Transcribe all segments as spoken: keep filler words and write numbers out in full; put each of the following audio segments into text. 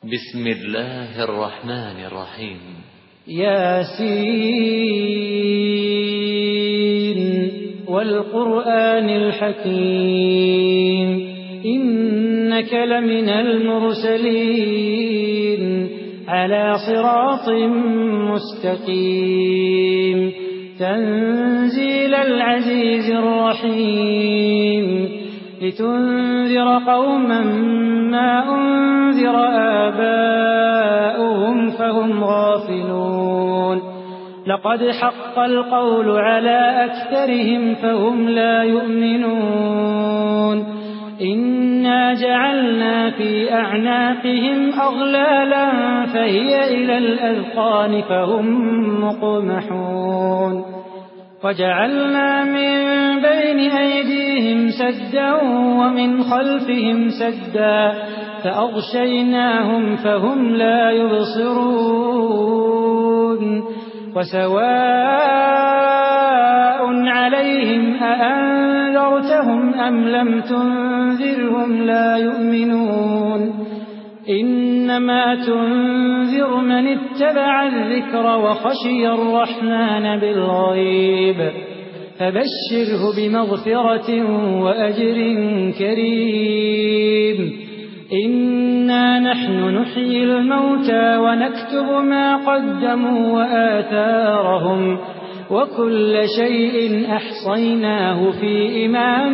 بسم الله الرحمن الرحيم. ياسين والقرآن الحكيم إنك لمن المرسلين على صراط مستقيم تنزيل العزيز الرحيم لتنذر قوما ما أنذر آباؤهم فهم غافلون لقد حق القول على أكثرهم فهم لا يؤمنون إنا جعلنا في أعناقهم أغلالا فهي إلى الأذقان فهم مقمحون وجعلنا من بين أيديهم سدا ومن خلفهم سدا فأغشيناهم فهم لا يبصرون وسواء عليهم أأنذرتهم أم لم تنذرهم لا يؤمنون إنما تنذر من اتبع الذكر وخشي الرحمن بالغيب فبشره بمغفرة وأجر كريم إنا نحن نحيي الموتى ونكتب ما قدموا وآثارهم وكل شيء أحصيناه في إمام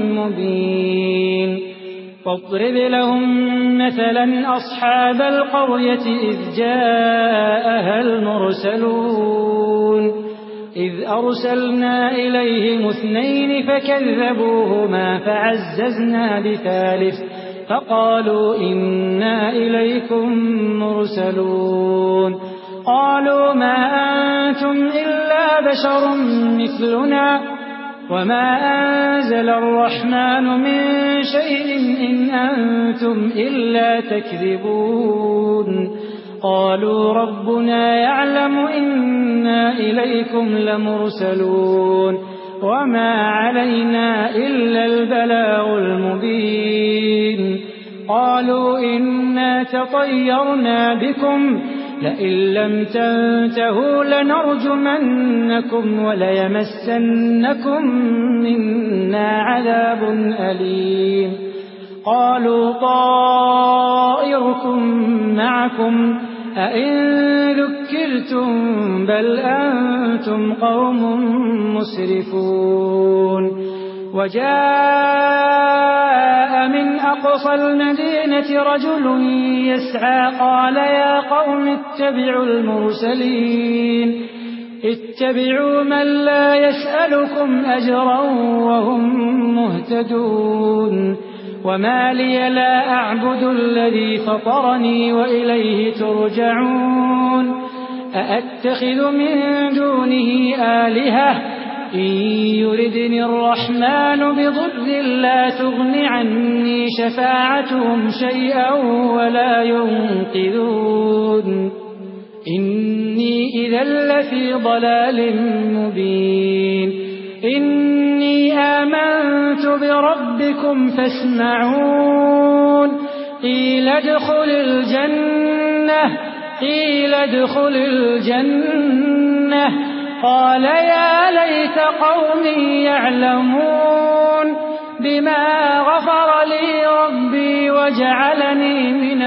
مبين فاضرب لهم مثلا أصحاب القرية إذ جاءها المرسلون إذ أرسلنا إليهم اثنين فكذبوهما فعززنا بثالث فقالوا إنا إليكم مرسلون قالوا ما أنتم إلا بشر مثلنا وما أنزل الرحمن من شيء إن أنتم إلا تكذبون قالوا ربنا يعلم إنا إليكم لمرسلون وما علينا إلا البلاغ المبين قالوا إنا تطيرنا بكم لئن لم تنتهوا لنرجمنكم وليمسنكم منا عذاب أليم قالوا طائركم معكم أئن ذكرتم بل أنتم قوم مسرفون وجاء من أقصى المدينة رجل يسعى قال يا قوم اتبعوا المرسلين اتبعوا من لا يسألكم أجرا وهم مهتدون وما لي لا أعبد الذي فطرني وإليه ترجعون أأتخذ من دونه آلهة إن يردني الرحمن بضر لا تغن عني شفاعتهم شيئا ولا ينقذون إني إذا لفي ضلال مبين إني آمنت بربكم فاسمعون قيل ادخل الجنة قيل ادخل الجنة قال يا ليت قومي يعلمون بما غفر لي ربي وجعلني من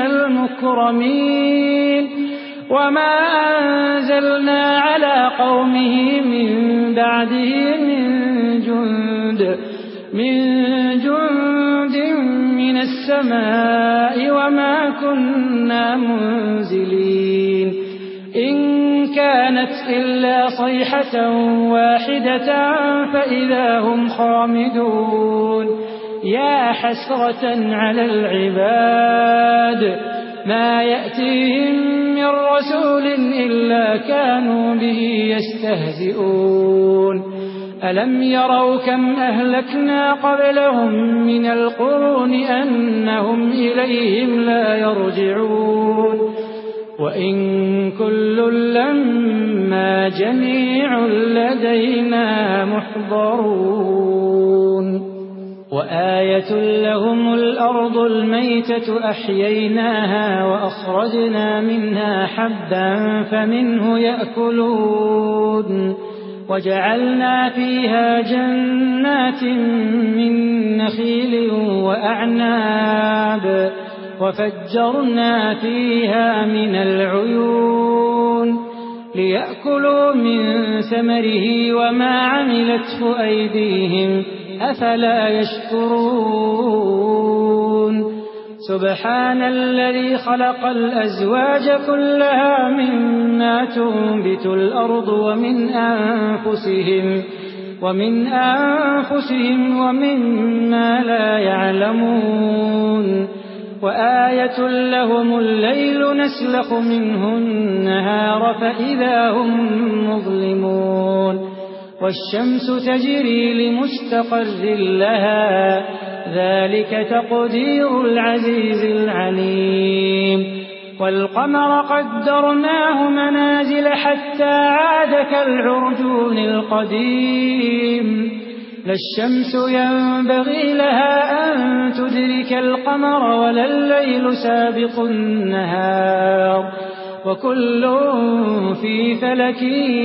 المكرمين وما أنزلنا على قومه من بعده من جند من جند من السماء وما كنا منزلين إن كانت إلا صيحة واحدة فإذا هم خامدون يا حسرة على العباد ما يأتيهم من رسول إلا كانوا به يستهزئون ألم يروا كم أهلكنا قبلهم من القرون أنهم إليهم لا يرجعون وإن كل لما جميع لدينا محضرون وآية لهم الأرض الميتة أحييناها وأخرجنا منها حبا فمنه يأكلون وجعلنا فيها جنات من نخيل وأعناب وفجرنا فيها من العيون ليأكلوا من ثمره وما عملته أيديهم أفلا يشكرون سبحان الذي خلق الأزواج كلها مما تنبت الأرض ومن أنفسهم ومن أنفسهم ومما لا يعلمون وآية لهم الليل نسلخ منه النهار فإذا هم مظلمون والشمس تجري لمستقر لها ذلك تقدير العزيز العليم والقمر قدرناه منازل حتى عاد كالعرجون القديم لا الشمس ينبغي لها أن تدرك القمر ولا الليل سابق النهار وكل في فلك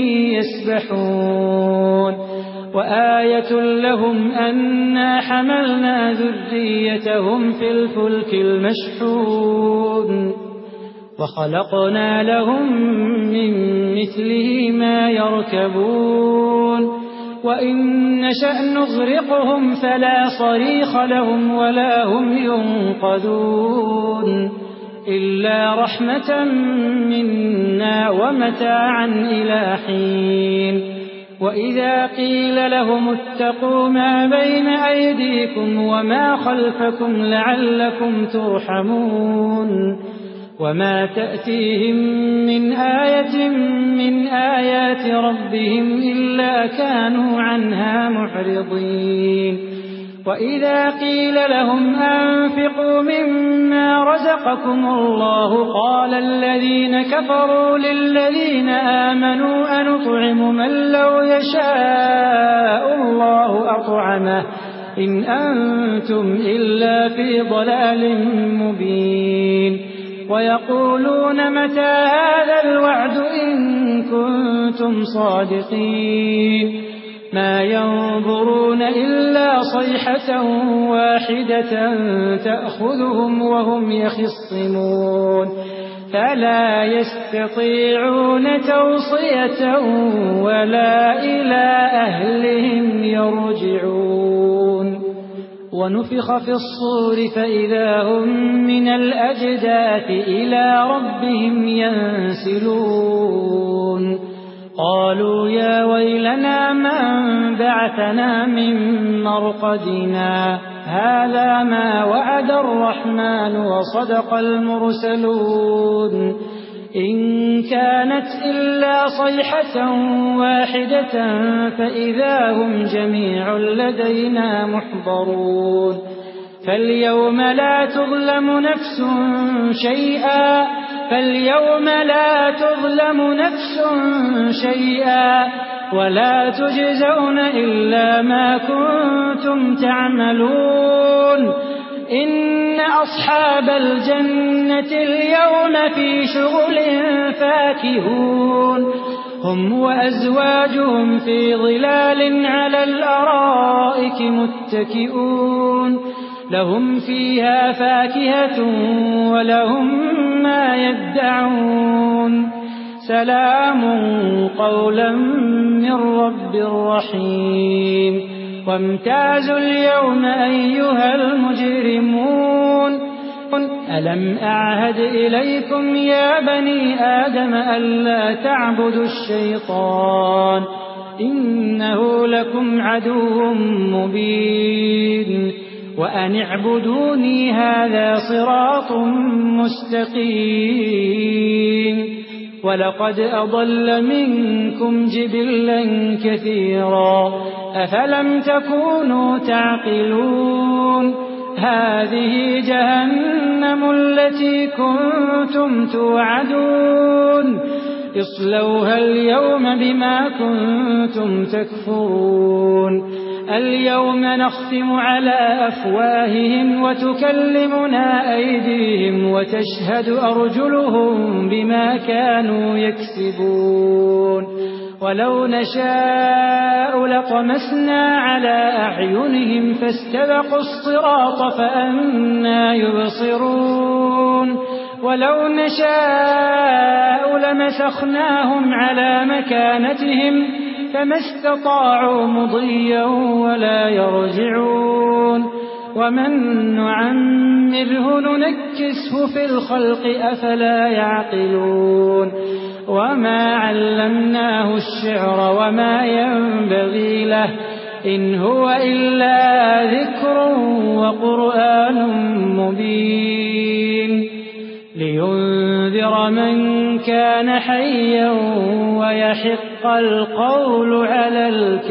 يسبحون وآية لهم أنا حملنا ذريتهم في الفلك المشحون وخلقنا لهم من مثله ما يركبون وإن نشأ نغرقهم فلا صريخ لهم ولا هم ينقذون إلا رحمة منا ومتاعا إلى حين وإذا قيل لهم اتقوا ما بين أيديكم وما خلفكم لعلكم ترحمون وما تأتيهم من آية من آيات ربهم إلا كانوا عنها معرضين وإذا قيل لهم أنفقوا مما رزقكم الله قال الذين كفروا للذين آمنوا أنطعم من لو يشاء الله أطعمه إن أنتم إلا في ضلال مبين ويقولون متى هذا الوعد إن كنتم صادقين ما ينظرون إلا صيحة واحدة تأخذهم وهم يخصمون فلا يستطيعون توصية ولا إلى أهلهم يرجعون ونفخ في الصور فإذا هم من الأجداث إلى ربهم ينسلون قالوا يا ويلنا من بعثنا من مرقدنا هذا ما وعد الرحمن وصدق المرسلون إن كانت إلا صيحة واحدة فإذا هم جميع لدينا محضرون فاليوم لا تظلم نفس شيئا فاليوم لا تظلم نفس شيئا ولا تجزون إلا ما كنتم تعملون إن أصحاب الجنة اليوم في شغل فاكهون هم وأزواجهم في ظلال على الأرائك متكئون لهم فيها فاكهة ولهم ما يدعون سلام قولا من رب رحيم وامتازوا اليوم أيها المجرمون ألم أعهد إليكم يا بني آدم ألا تعبدوا الشيطان إنه لكم عدو مبين وأن اعبدوني هذا صراط مستقيم ولقد أضل منكم جبلا كثيرا أفلم تكونوا تعقلون هذه جهنم التي كنتم توعدون اصلوها اليوم بما كنتم تكفرون اليوم نختم على أفواههم وتكلمنا أيديهم وتشهد أرجلهم بما كانوا يكسبون ولو نشاء لطمسنا على أعينهم فاستبقوا الصراط فأنى يبصرون ولو نشاء لمسخناهم على مكانتهم فما استطاعوا مضيا ولا يرجعون ومن نعمره ننكسه في الخلق أفلا يعقلون وما علمناه الشعر وما ينبغي له إن هو إلا ذكر وقرآن مبين لينذر من كان حيا ويحق القول على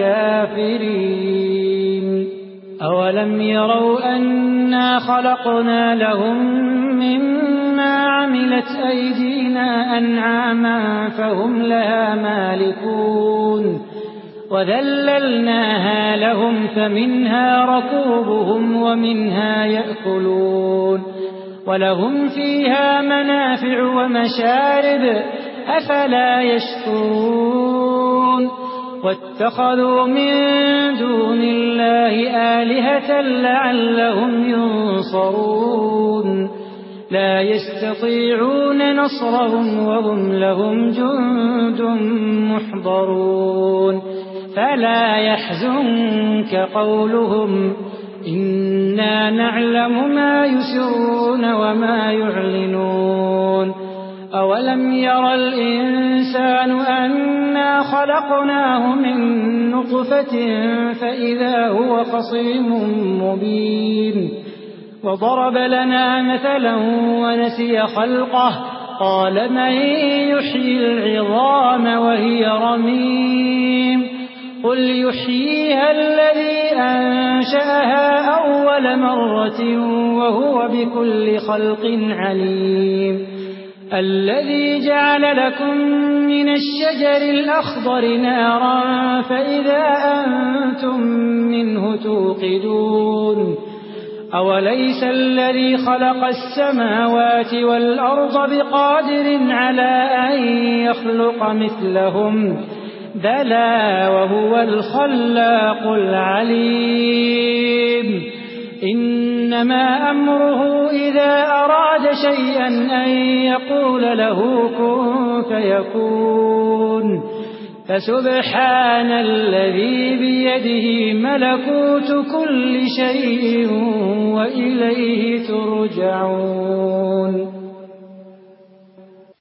الكافرين أولم يروا أنا خلقنا لهم مما عملت أيدينا أنعاما فهم لها مالكون وذللناها لهم فمنها ركوبهم ومنها يأكلون ولهم فيها منافع ومشارب أفلا يشكرون واتخذوا من دون الله آلهة لعلهم ينصرون لا يستطيعون نصرهم وهم لهم جند محضرون فلا يحزنك قولهم إنا نعلم ما يسرون وما يعلنون أولم ير الإنسان أنا خلقناه من نطفة فإذا هو خصيم مبين وضرب لنا مثلا ونسي خلقه قال من يحيي العظام وهي رميم قل يحييها الذي أنشأها أول مرة وهو بكل خلق عليم الذي جعل لكم من الشجر الأخضر نارا فإذا أنتم منه توقدون أوليس الذي خلق السماوات والأرض بقادر على أن يخلق مثلهم بلى وهو الخلاق العليم إنما أمره إذا أراد شيئا أن يقول له كن فيكون فسبحان الذي بيده ملكوت كل شيء وإليه ترجعون